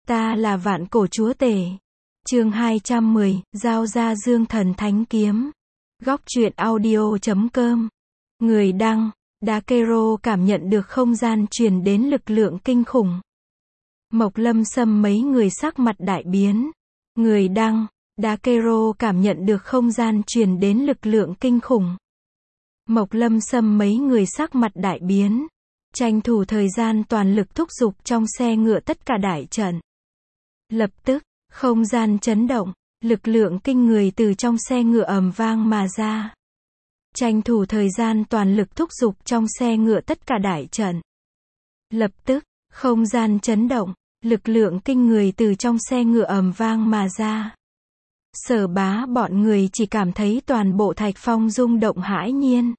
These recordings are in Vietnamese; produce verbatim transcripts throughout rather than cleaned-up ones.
Ta là vạn cổ chúa tể. Chương hai trăm mười, giao ra dương thần thánh kiếm. Góc truyện audio chấm com. Người đăng, Dakero cảm nhận được không gian truyền đến lực lượng kinh khủng. Mộc Lâm Sâm mấy người sắc mặt đại biến. Người đăng, Dakero cảm nhận được không gian truyền đến lực lượng kinh khủng. Mộc Lâm Sâm mấy người sắc mặt đại biến. Tranh thủ thời gian toàn lực thúc giục trong xe ngựa tất cả đại trận. Lập tức, không gian chấn động, lực lượng kinh người từ trong xe ngựa ầm vang mà ra. Tranh thủ thời gian toàn lực thúc giục trong xe ngựa tất cả đại trận. Lập tức, không gian chấn động, lực lượng kinh người từ trong xe ngựa ầm vang mà ra. Sở Bá bọn người chỉ cảm thấy toàn bộ thạch phong rung động hãi nhiên.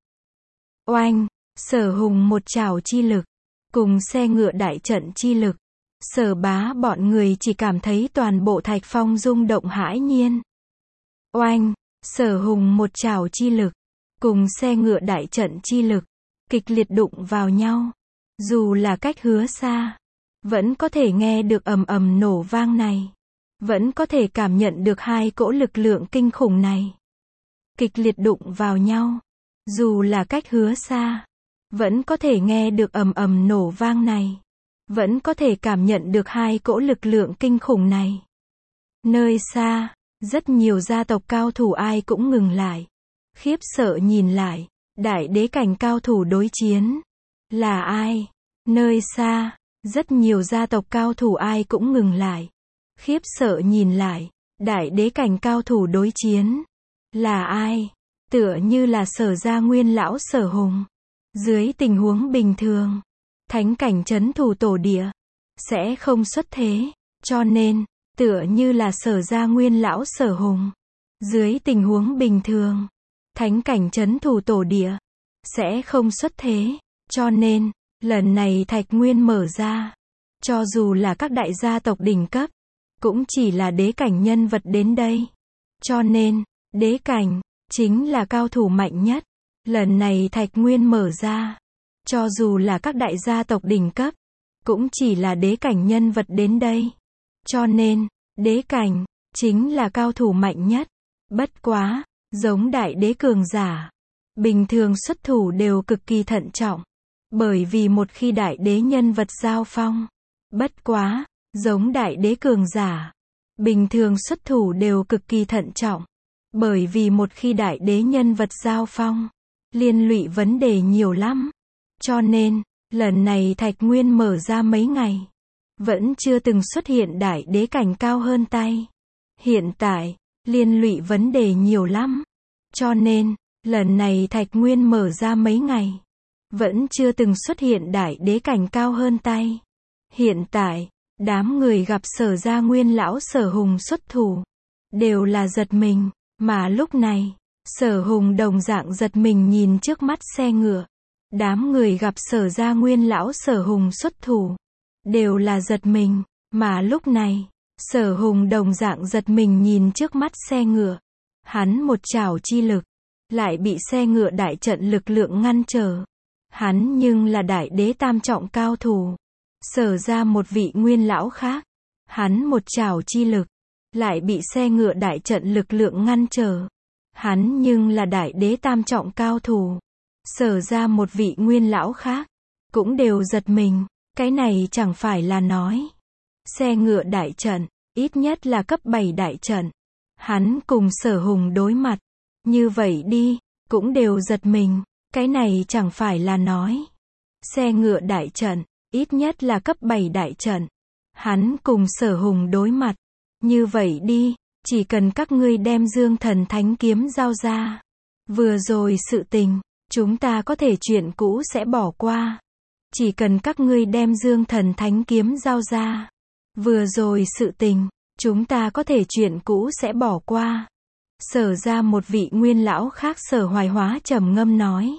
Oanh, Sở Hùng một trảo chi lực, cùng xe ngựa đại trận chi lực. Sở Bá bọn người chỉ cảm thấy toàn bộ thạch phong rung động hãi nhiên. Oanh, Sở Hùng một trảo chi lực, cùng xe ngựa đại trận chi lực, kịch liệt đụng vào nhau. Dù là cách hứa xa, vẫn có thể nghe được ầm ầm nổ vang này. Vẫn có thể cảm nhận được hai cỗ lực lượng kinh khủng này. Kịch liệt đụng vào nhau. Dù là cách hứa xa, vẫn có thể nghe được ầm ầm nổ vang này. Vẫn có thể cảm nhận được hai cỗ lực lượng kinh khủng này. Nơi xa, rất nhiều gia tộc cao thủ ai cũng ngừng lại. Khiếp sợ nhìn lại, đại đế cảnh cao thủ đối chiến. Là ai? Nơi xa, rất nhiều gia tộc cao thủ ai cũng ngừng lại. Khiếp sợ nhìn lại, đại đế cảnh cao thủ đối chiến. Là ai? Tựa như là Sở gia nguyên lão Sở Hùng. Dưới tình huống bình thường, thánh cảnh trấn thủ tổ địa sẽ không xuất thế, cho nên, tựa như là Sở gia nguyên lão Sở Hùng. Dưới tình huống bình thường, thánh cảnh trấn thủ tổ địa sẽ không xuất thế, cho nên, lần này thạch nguyên mở ra, cho dù là các đại gia tộc đỉnh cấp, cũng chỉ là đế cảnh nhân vật đến đây. Cho nên, đế cảnh chính là cao thủ mạnh nhất. Lần này thạch nguyên mở ra, cho dù là các đại gia tộc đỉnh cấp, cũng chỉ là đế cảnh nhân vật đến đây. Cho nên, đế cảnh chính là cao thủ mạnh nhất. Bất quá, giống đại đế cường giả, bình thường xuất thủ đều cực kỳ thận trọng. Bởi vì một khi đại đế nhân vật giao phong, bất quá, giống đại đế cường giả, bình thường xuất thủ đều cực kỳ thận trọng. Bởi vì một khi đại đế nhân vật giao phong, liên lụy vấn đề nhiều lắm. Cho nên, lần này thạch nguyên mở ra mấy ngày, vẫn chưa từng xuất hiện đại đế cảnh cao hơn tay. Hiện tại, liên lụy vấn đề nhiều lắm. Cho nên, lần này thạch nguyên mở ra mấy ngày, vẫn chưa từng xuất hiện đại đế cảnh cao hơn tay. Hiện tại, đám người gặp Sở gia nguyên lão Sở Hùng xuất thủ, đều là giật mình, mà lúc này, Sở Hùng đồng dạng giật mình nhìn trước mắt xe ngựa. Đám người gặp Sở gia nguyên lão Sở Hùng xuất thủ, đều là giật mình, mà lúc này, Sở Hùng đồng dạng giật mình nhìn trước mắt xe ngựa. Hắn một trảo chi lực, lại bị xe ngựa đại trận lực lượng ngăn trở. Hắn nhưng là đại đế tam trọng cao thủ. Sở ra một vị nguyên lão khác, hắn một trảo chi lực, lại bị xe ngựa đại trận lực lượng ngăn trở. Hắn nhưng là đại đế tam trọng cao thủ. Sở ra một vị nguyên lão khác, cũng đều giật mình. Cái này chẳng phải là nói, xe ngựa đại trận, ít nhất là cấp bảy đại trận. Hắn cùng Sở Hùng đối mặt, như vậy đi, cũng đều giật mình. Cái này chẳng phải là nói, xe ngựa đại trận, ít nhất là cấp bảy đại trận. Hắn cùng Sở Hùng đối mặt, như vậy đi, chỉ cần các ngươi đem dương thần thánh kiếm giao ra. Vừa rồi sự tình, chúng ta có thể chuyện cũ sẽ bỏ qua. Chỉ cần các ngươi đem dương thần thánh kiếm giao ra. Vừa rồi sự tình, chúng ta có thể chuyện cũ sẽ bỏ qua. Sở ra một vị nguyên lão khác Sở Hoài Hóa trầm ngâm nói.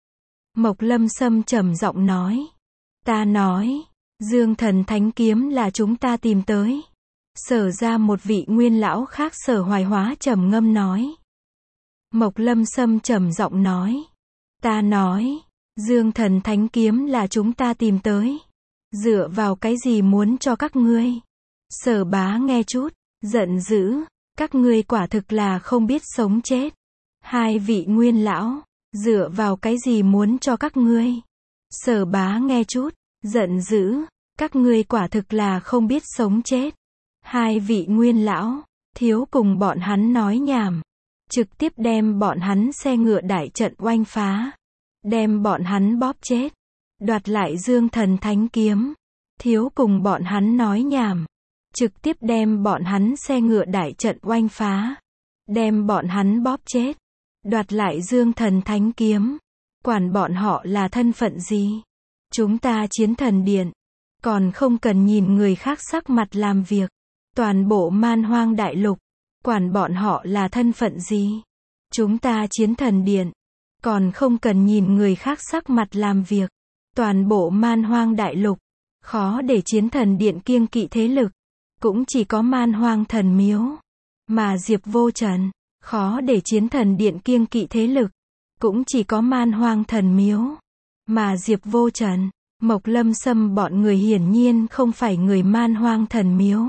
Mộc Lâm Sâm trầm giọng nói. Ta nói, dương thần thánh kiếm là chúng ta tìm tới. Sở ra một vị nguyên lão khác Sở Hoài Hóa trầm ngâm nói. Mộc Lâm Sâm trầm giọng nói. Ta nói, dương thần thánh kiếm là chúng ta tìm tới. Dựa vào cái gì muốn cho các ngươi? Sở Bá nghe chút, giận dữ, các ngươi quả thực là không biết sống chết. Hai vị nguyên lão, dựa vào cái gì muốn cho các ngươi? Sở Bá nghe chút, giận dữ, các ngươi quả thực là không biết sống chết. Hai vị nguyên lão, thiếu cùng bọn hắn nói nhảm. Trực tiếp đem bọn hắn xe ngựa đại trận oanh phá. Đem bọn hắn bóp chết. Đoạt lại Dương Thần Thánh Kiếm. Thiếu cùng bọn hắn nói nhảm. Trực tiếp đem bọn hắn xe ngựa đại trận oanh phá. Đem bọn hắn bóp chết. Đoạt lại Dương Thần Thánh Kiếm. Quản bọn họ là thân phận gì? Chúng ta Chiến Thần Điện. Còn không cần nhìn người khác sắc mặt làm việc. Toàn bộ Man Hoang Đại Lục. Quản bọn họ là thân phận gì? Chúng ta Chiến Thần Điện. Còn không cần nhìn người khác sắc mặt làm việc. Toàn bộ Man Hoang Đại Lục. Khó để Chiến Thần Điện kiêng kỵ thế lực. Cũng chỉ có Man Hoang Thần Miếu. Mà Diệp Vô Trần. Khó để Chiến Thần Điện kiêng kỵ thế lực. Cũng chỉ có Man Hoang Thần Miếu. Mà Diệp Vô Trần. Mộc Lâm Sâm bọn người hiển nhiên không phải người Man Hoang Thần Miếu.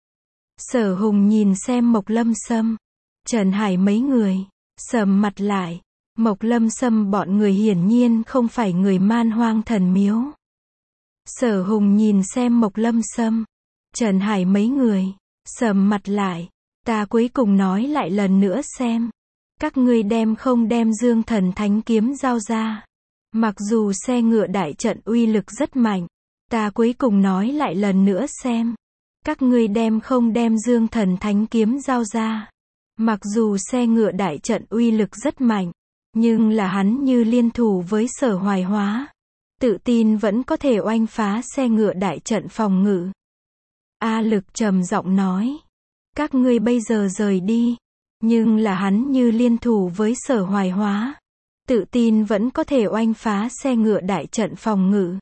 Sở Hùng nhìn xem Mộc Lâm Sâm. Trần Hải mấy người. Sầm mặt lại. Mộc Lâm Sâm bọn người hiển nhiên không phải người Man Hoang Thần Miếu. Sở Hùng nhìn xem Mộc Lâm Sâm. Trần Hải mấy người. Sầm mặt lại. Ta cuối cùng nói lại lần nữa xem. Các ngươi đem không đem Dương Thần Thánh Kiếm giao ra. Mặc dù xe ngựa đại trận uy lực rất mạnh. Ta cuối cùng nói lại lần nữa xem. Các ngươi đem không đem Dương Thần Thánh Kiếm giao ra. Mặc dù xe ngựa đại trận uy lực rất mạnh. Nhưng là hắn như liên thủ với Sở Hoài Hóa. Tự tin vẫn có thể oanh phá xe ngựa đại trận phòng ngự. A Lực trầm giọng nói. Các ngươi bây giờ rời đi. Nhưng là hắn như liên thủ với Sở Hoài Hóa. Tự tin vẫn có thể oanh phá xe ngựa đại trận phòng ngự.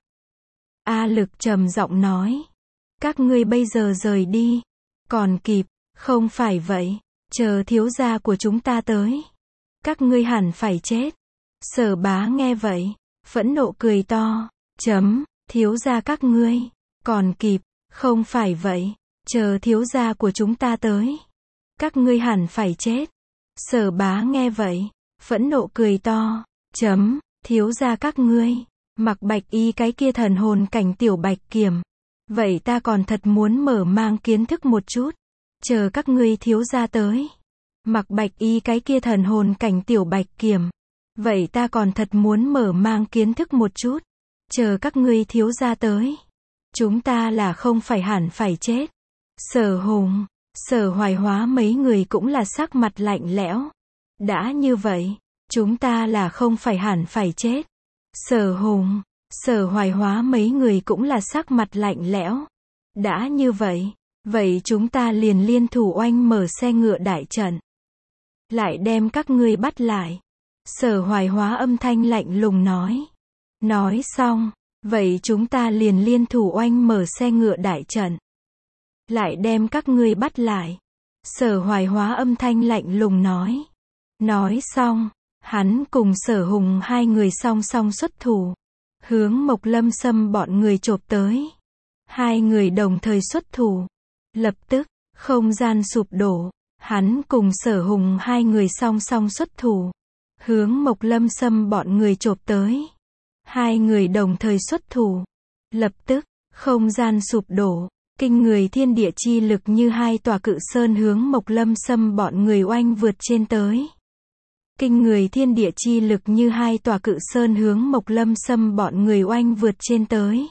A Lực trầm giọng nói. Các ngươi bây giờ rời đi. Còn kịp, không phải vậy. Chờ thiếu gia của chúng ta tới. Các ngươi hẳn phải chết. Sở Bá nghe vậy. Phẫn nộ cười to. Chấm, thiếu gia các ngươi. Còn kịp, không phải vậy. Chờ thiếu gia của chúng ta tới. Các ngươi hẳn phải chết. Sở Bá nghe vậy. Phẫn nộ cười to. Chấm, thiếu gia các ngươi. Mặc Bạch Y cái kia thần hồn cảnh tiểu bạch kiểm. Vậy ta còn thật muốn mở mang kiến thức một chút. Chờ các ngươi thiếu gia tới. Mặc Bạch Y cái kia thần hồn cảnh tiểu bạch kiểm. Vậy ta còn thật muốn mở mang kiến thức một chút. Chờ các ngươi thiếu gia tới. Chúng ta là không phải hẳn phải chết. Sở Hùng, Sở Hoài Hóa mấy người cũng là sắc mặt lạnh lẽo. Đã như vậy, chúng ta là không phải hẳn phải chết. Sở Hùng, Sở Hoài Hóa mấy người cũng là sắc mặt lạnh lẽo. Đã như vậy, vậy chúng ta liền liên thủ oanh mở xe ngựa đại trận. Lại đem các ngươi bắt lại. Sở Hoài Hóa âm thanh lạnh lùng nói. Nói xong, vậy chúng ta liền liên thủ oanh mở xe ngựa đại trận. Lại đem các ngươi bắt lại. Sở Hoài Hóa âm thanh lạnh lùng nói. Nói xong, hắn cùng Sở Hùng hai người song song xuất thủ. Hướng Mộc Lâm Sâm bọn người chộp tới. Hai người đồng thời xuất thủ. Lập tức, không gian sụp đổ. Hắn cùng Sở Hùng hai người song song xuất thủ. Hướng Mộc Lâm Sâm bọn người chộp tới. Hai người đồng thời xuất thủ. Lập tức, không gian sụp đổ. Kinh người thiên địa chi lực như hai tòa cự sơn hướng Mộc Lâm Sâm bọn người oanh vượt trên tới. Kinh người thiên địa chi lực như hai tòa cự sơn hướng Mộc Lâm Sâm bọn người oanh vượt trên tới.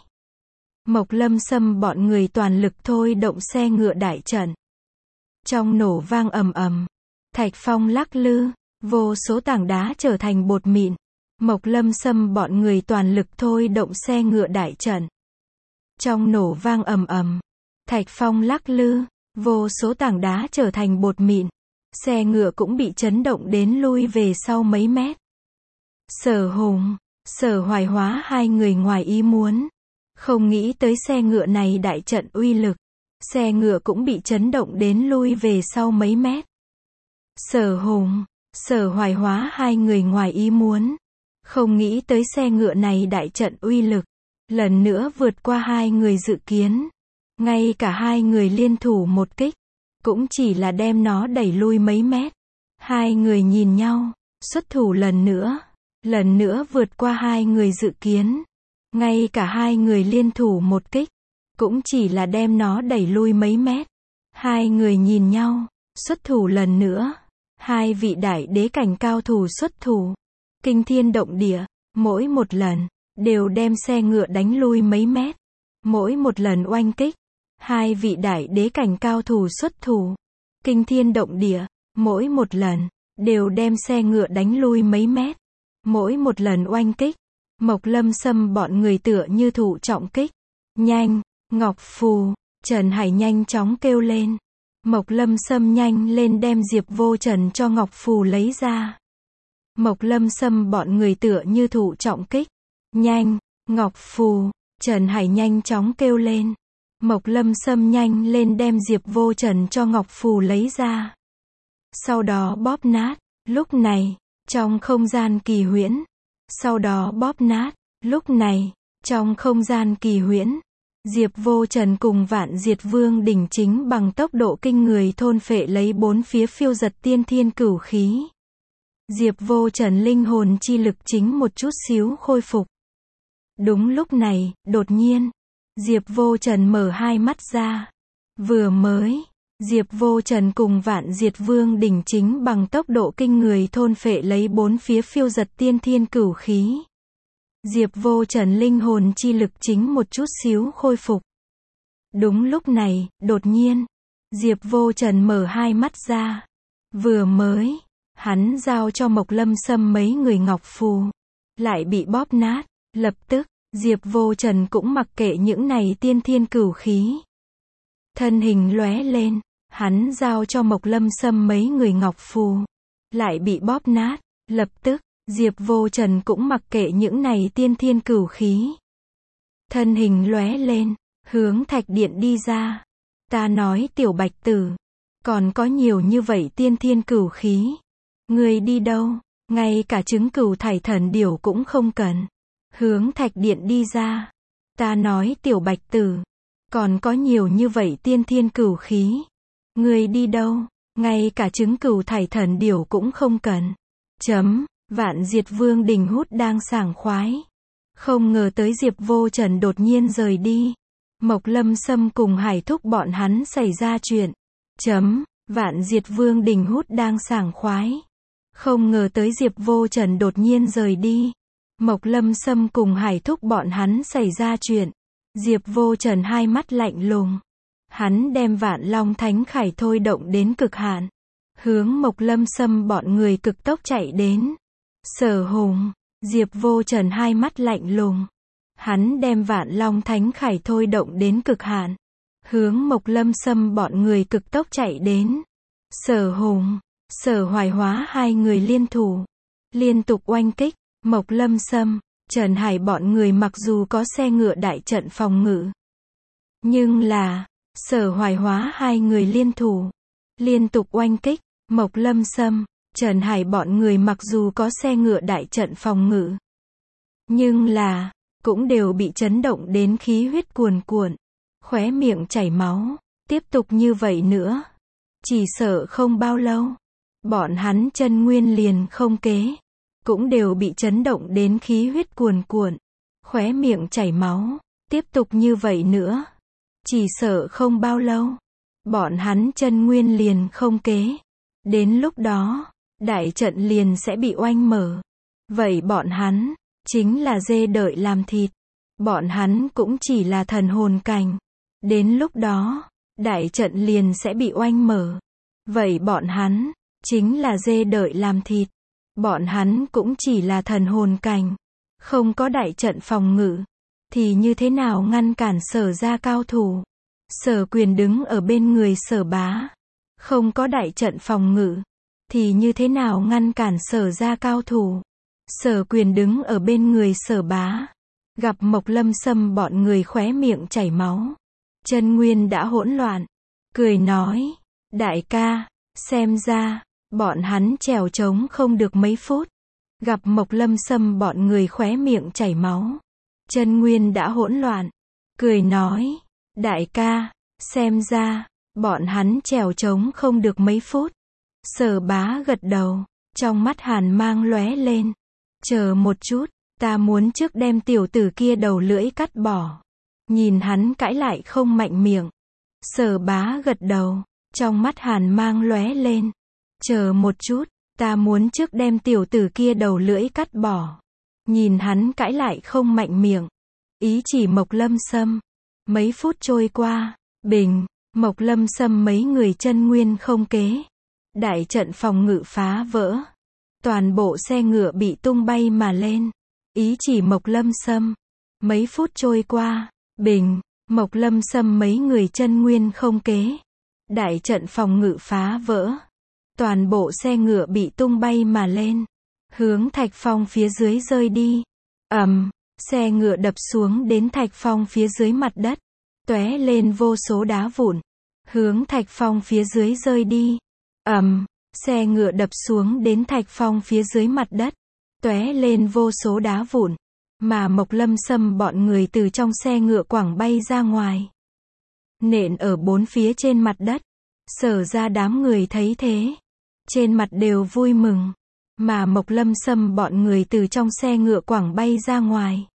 Mộc Lâm Sâm bọn người toàn lực thôi động xe ngựa đại trận. Trong nổ vang ầm ầm, thạch phong lắc lư, vô số tảng đá trở thành bột mịn. Mộc Lâm Sâm bọn người toàn lực thôi động xe ngựa đại trận. Trong nổ vang ầm ầm, thạch phong lắc lư, vô số tảng đá trở thành bột mịn. Xe ngựa cũng bị chấn động đến lui về sau mấy mét. Sở Hùng, Sở Hoài Hóa hai người ngoài ý muốn. Không nghĩ tới xe ngựa này đại trận uy lực. Xe ngựa cũng bị chấn động đến lui về sau mấy mét. Sở Hùng, Sở Hoài Hóa hai người ngoài ý muốn. Không nghĩ tới xe ngựa này đại trận uy lực. Lần nữa vượt qua hai người dự kiến. Ngay cả hai người liên thủ một kích, cũng chỉ là đem nó đẩy lui mấy mét. Hai người nhìn nhau, xuất thủ lần nữa, lần nữa vượt qua hai người dự kiến. Ngay cả hai người liên thủ một kích, cũng chỉ là đem nó đẩy lui mấy mét. Hai người nhìn nhau, xuất thủ lần nữa. Hai vị đại đế cảnh cao thủ xuất thủ, kinh thiên động địa, mỗi một lần, đều đem xe ngựa đánh lui mấy mét. Mỗi một lần oanh kích, hai vị đại đế cảnh cao thủ xuất thủ, kinh thiên động địa, mỗi một lần, đều đem xe ngựa đánh lui mấy mét. Mỗi một lần oanh kích, Mộc Lâm Sâm bọn người tựa như thụ trọng kích. Nhanh, Ngọc Phù, Trần Hải nhanh chóng kêu lên. Mộc Lâm Sâm nhanh lên đem Diệp Vô Trần cho Ngọc Phù lấy ra. Mộc Lâm Sâm bọn người tựa như thụ trọng kích. Nhanh, Ngọc Phù, Trần Hải nhanh chóng kêu lên. Mộc Lâm Sâm nhanh lên đem Diệp Vô Trần cho Ngọc Phù lấy ra. Sau đó bóp nát. Lúc này, trong không gian kỳ huyễn. Sau đó bóp nát. Lúc này, trong không gian kỳ huyễn, Diệp Vô Trần cùng Vạn Diệt Vương đỉnh chính bằng tốc độ kinh người thôn phệ lấy bốn phía phiêu giật tiên thiên cửu khí. Diệp Vô Trần linh hồn chi lực chính một chút xíu khôi phục. Đúng lúc này, đột nhiên, Diệp Vô Trần mở hai mắt ra. Vừa mới, Diệp Vô Trần cùng Vạn Diệt Vương đỉnh chính bằng tốc độ kinh người thôn phệ lấy bốn phía phiêu giật tiên thiên cửu khí. Diệp Vô Trần linh hồn chi lực chính một chút xíu khôi phục. Đúng lúc này, đột nhiên, Diệp Vô Trần mở hai mắt ra. Vừa mới, hắn giao cho Mộc Lâm Sâm mấy người ngọc phù, lại bị bóp nát. Lập tức, Diệp Vô Trần cũng mặc kệ những này tiên thiên cửu khí. Thân hình lóe lên, hắn giao cho Mộc Lâm Sâm mấy người ngọc phù, lại bị bóp nát. Lập tức, Diệp Vô Trần cũng mặc kệ những này tiên thiên cửu khí. Thân hình lóe lên, hướng thạch điện đi ra. Ta nói Tiểu Bạch Tử, còn có nhiều như vậy tiên thiên cửu khí. Ngươi đi đâu? Ngay cả trứng cửu thải thần điểu cũng không cần. Hướng thạch điện đi ra. Ta nói Tiểu Bạch Tử, còn có nhiều như vậy tiên thiên cửu khí. Ngươi đi đâu? Ngay cả trứng cửu thải thần điểu cũng không cần. Chấm. Vạn Diệt Vương đình hút đang sảng khoái. Không ngờ tới Diệp Vô Trần đột nhiên rời đi. Mộc Lâm Sâm cùng Hải Thúc bọn hắn xảy ra chuyện. Chấm. Vạn Diệt Vương đình hút đang sảng khoái. Không ngờ tới Diệp Vô Trần đột nhiên rời đi. Mộc Lâm Sâm cùng Hải Thúc bọn hắn xảy ra chuyện. Diệp Vô Trần hai mắt lạnh lùng. Hắn đem Vạn Long Thánh Khải thôi động đến cực hạn, hướng Mộc Lâm Sâm bọn người cực tốc chạy đến. Sở Hùng, Diệp Vô Trần hai mắt lạnh lùng. Hắn đem Vạn Long Thánh Khải thôi động đến cực hạn, hướng Mộc Lâm Sâm bọn người cực tốc chạy đến. Sở Hùng, Sở Hoài Hóa hai người liên thủ, liên tục oanh kích. Mộc Lâm Sâm, Trần Hải bọn người mặc dù có xe ngựa đại trận phòng ngự, nhưng là, Sở Hoài Hóa hai người liên thủ, liên tục oanh kích. Mộc Lâm Sâm, Trần Hải bọn người mặc dù có xe ngựa đại trận phòng ngự, nhưng là, cũng đều bị chấn động đến khí huyết cuồn cuộn, khóe miệng chảy máu. Tiếp tục như vậy nữa, chỉ sợ không bao lâu, bọn hắn chân nguyên liền không kế, cũng đều bị chấn động đến khí huyết cuồn cuộn, khóe miệng chảy máu. Tiếp tục như vậy nữa, chỉ sợ không bao lâu, bọn hắn chân nguyên liền không kế. Đến lúc đó, đại trận liền sẽ bị oanh mở. Vậy bọn hắn, chính là dê đợi làm thịt. Bọn hắn cũng chỉ là thần hồn cảnh. Đến lúc đó, đại trận liền sẽ bị oanh mở. Vậy bọn hắn, chính là dê đợi làm thịt. Bọn hắn cũng chỉ là thần hồn cảnh. Không có đại trận phòng ngự, thì như thế nào ngăn cản Sở gia cao thủ? Sở Quyền đứng ở bên người Sở Bá. Không có đại trận phòng ngự, thì như thế nào ngăn cản Sở gia cao thủ? Sở Quyền đứng ở bên người Sở Bá. Gặp Mộc Lâm Sâm bọn người khóe miệng chảy máu, chân nguyên đã hỗn loạn, cười nói, đại ca, xem ra, bọn hắn trèo trống không được mấy phút. Gặp Mộc Lâm Sâm bọn người khóe miệng chảy máu, chân nguyên đã hỗn loạn, cười nói, Đại ca, xem ra, bọn hắn trèo trống không được mấy phút. Sở Bá gật đầu, trong mắt hàn mang lóe lên. Chờ một chút, ta muốn trước đem tiểu tử kia đầu lưỡi cắt bỏ. Nhìn hắn cãi lại không mạnh miệng. Sở Bá gật đầu, trong mắt hàn mang lóe lên. Chờ một chút, ta muốn trước đem tiểu tử kia đầu lưỡi cắt bỏ. Nhìn hắn cãi lại không mạnh miệng. Ý chỉ Mộc Lâm Sâm. Mấy phút trôi qua, bình, Mộc Lâm Sâm mấy người chân nguyên không kế. Đại trận phòng ngự phá vỡ. Toàn bộ xe ngựa bị tung bay mà lên. Ý chỉ Mộc Lâm Sâm. Mấy phút trôi qua, bình, Mộc Lâm Sâm mấy người chân nguyên không kế. Đại trận phòng ngự phá vỡ. Toàn bộ xe ngựa bị tung bay mà lên. Hướng thạch phong phía dưới rơi đi. Ầm, xe ngựa đập xuống đến thạch phong phía dưới mặt đất. Tóe lên vô số đá vụn. Hướng thạch phong phía dưới rơi đi. Ầm, xe ngựa đập xuống đến thạch phong phía dưới mặt đất. Tóe lên vô số đá vụn. Mà Mộc Lâm Sâm bọn người từ trong xe ngựa quẳng bay ra ngoài. Nện ở bốn phía trên mặt đất. Sở ra đám người thấy thế. Trên mặt đều vui mừng. Mà Mộc Lâm Sâm bọn người từ trong xe ngựa quẳng bay ra ngoài.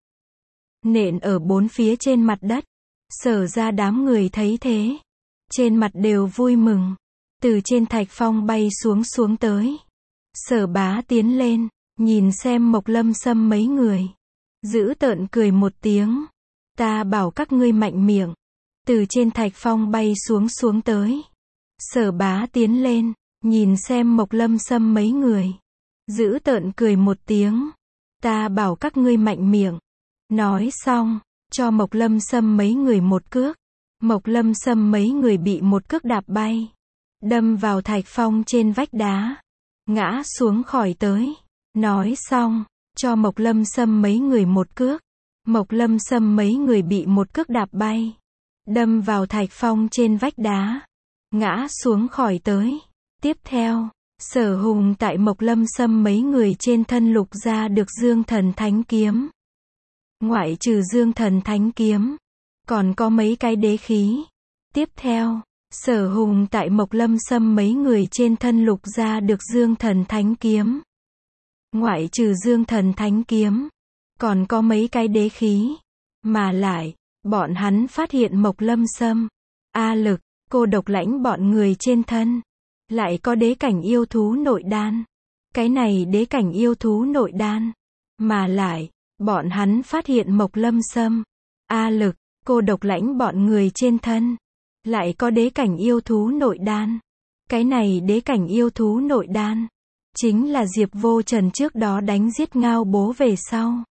Nện ở bốn phía trên mặt đất. Sở ra đám người thấy thế. Trên mặt đều vui mừng. Từ trên thạch phong bay xuống xuống tới. Sở Bá tiến lên. Nhìn xem Mộc Lâm Sâm mấy người. Dữ tợn cười một tiếng. Ta bảo các ngươi mạnh miệng. Từ trên thạch phong bay xuống xuống tới. Sở Bá tiến lên. Nhìn xem Mộc Lâm Sâm mấy người. Dữ tợn cười một tiếng. Ta bảo các ngươi mạnh miệng. Nói xong, cho Mộc Lâm Sâm mấy người một cước. Mộc Lâm Sâm mấy người bị một cước đạp bay. Đâm vào thạch phong trên vách đá. Ngã xuống khỏi tới. Nói xong, cho Mộc Lâm Sâm mấy người một cước. Mộc Lâm Sâm mấy người bị một cước đạp bay. Đâm vào thạch phong trên vách đá. Ngã xuống khỏi tới. Tiếp theo, Sở Hùng tại Mộc Lâm Sâm mấy người trên thân lục ra được Dương Thần Thánh Kiếm. Ngoại trừ Dương Thần Thánh Kiếm, còn có mấy cái đế khí. Tiếp theo, Sở Hùng tại Mộc Lâm Sâm mấy người trên thân lục ra được Dương Thần Thánh Kiếm. Ngoại trừ Dương Thần Thánh Kiếm, còn có mấy cái đế khí. Mà lại, bọn hắn phát hiện Mộc Lâm Sâm, A Lực, Cô Độc Lãnh bọn người trên thân. Lại có đế cảnh yêu thú nội đan. Cái này đế cảnh yêu thú nội đan. Mà lại, bọn hắn phát hiện Mộc Lâm Sâm, A Lực, Cô Độc Lãnh bọn người trên thân. Lại có đế cảnh yêu thú nội đan. Cái này đế cảnh yêu thú nội đan. Chính là Diệp Vô Trần trước đó đánh giết Ngao Bố về sau.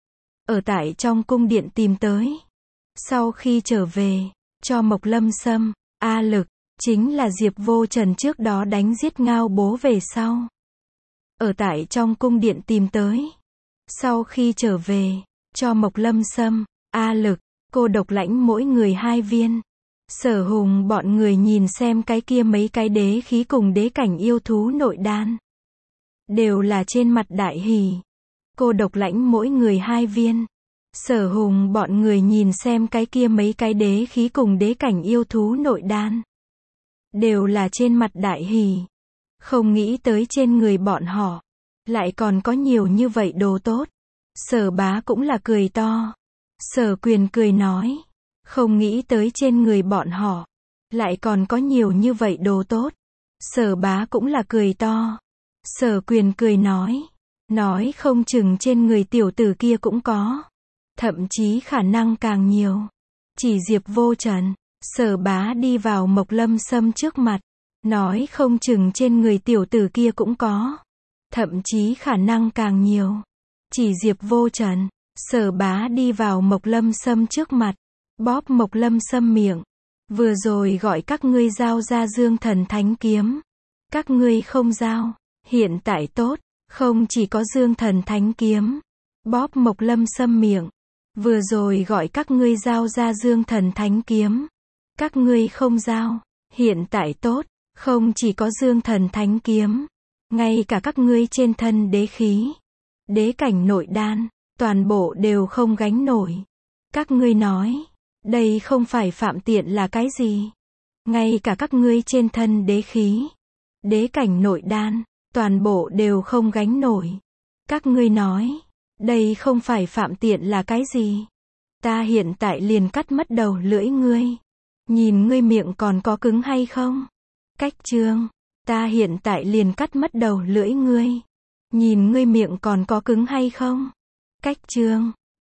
Ở tại trong cung điện tìm tới. Sau khi trở về, cho Mộc Lâm Sâm, A Lực. Chính là Diệp Vô Trần trước đó đánh giết Ngao Bố về sau. Ở tại trong cung điện tìm tới. Sau khi trở về, cho Mộc Lâm Sâm, A Lực, Cô Độc Lãnh mỗi người hai viên. Sở Hùng bọn người nhìn xem cái kia mấy cái đế khí cùng đế cảnh yêu thú nội đan. Đều là trên mặt đại hỉ. Cô Độc Lãnh mỗi người hai viên. Sở Hùng bọn người nhìn xem cái kia mấy cái đế khí cùng đế cảnh yêu thú nội đan. Đều là trên mặt đại hỉ. Không nghĩ tới trên người bọn họ. Lại còn có nhiều như vậy đồ tốt. Sở Bá cũng là cười to. Sở Quyền cười nói. Không nghĩ tới trên người bọn họ. Lại còn có nhiều như vậy đồ tốt. Sở Bá cũng là cười to. Sở Quyền cười nói. Nói không chừng trên người tiểu tử kia cũng có. Thậm chí khả năng càng nhiều. Chỉ Diệp Vô Trần. Sở Bá đi vào Mộc Lâm Sâm trước mặt. Nói không chừng trên người tiểu tử kia cũng có. Thậm chí khả năng càng nhiều. Chỉ Diệp Vô Trần. Sở Bá đi vào Mộc Lâm Sâm trước mặt. Bóp Mộc Lâm Sâm miệng. Vừa rồi gọi các ngươi giao ra Dương Thần Thánh Kiếm. Các ngươi không giao. Hiện tại tốt. Không chỉ có Dương Thần Thánh Kiếm. Bóp Mộc Lâm Sâm miệng. Vừa rồi gọi các ngươi giao ra Dương Thần Thánh Kiếm. Các ngươi không giao. Hiện tại tốt. Không chỉ có Dương Thần Thánh Kiếm. Ngay cả các ngươi trên thân đế khí. Đế cảnh nội đan. Toàn bộ đều không gánh nổi. Các ngươi nói. Đây không phải phạm tiện là cái gì? Ngay cả các ngươi trên thân đế khí, đế cảnh nội đan, toàn bộ đều không gánh nổi. Các ngươi nói, đây không phải phạm tiện là cái gì? Ta hiện tại liền cắt mất đầu lưỡi ngươi. Nhìn ngươi miệng còn có cứng hay không? Cách chương, ta hiện tại liền cắt mất đầu lưỡi ngươi. Nhìn ngươi miệng còn có cứng hay không? Cách chương.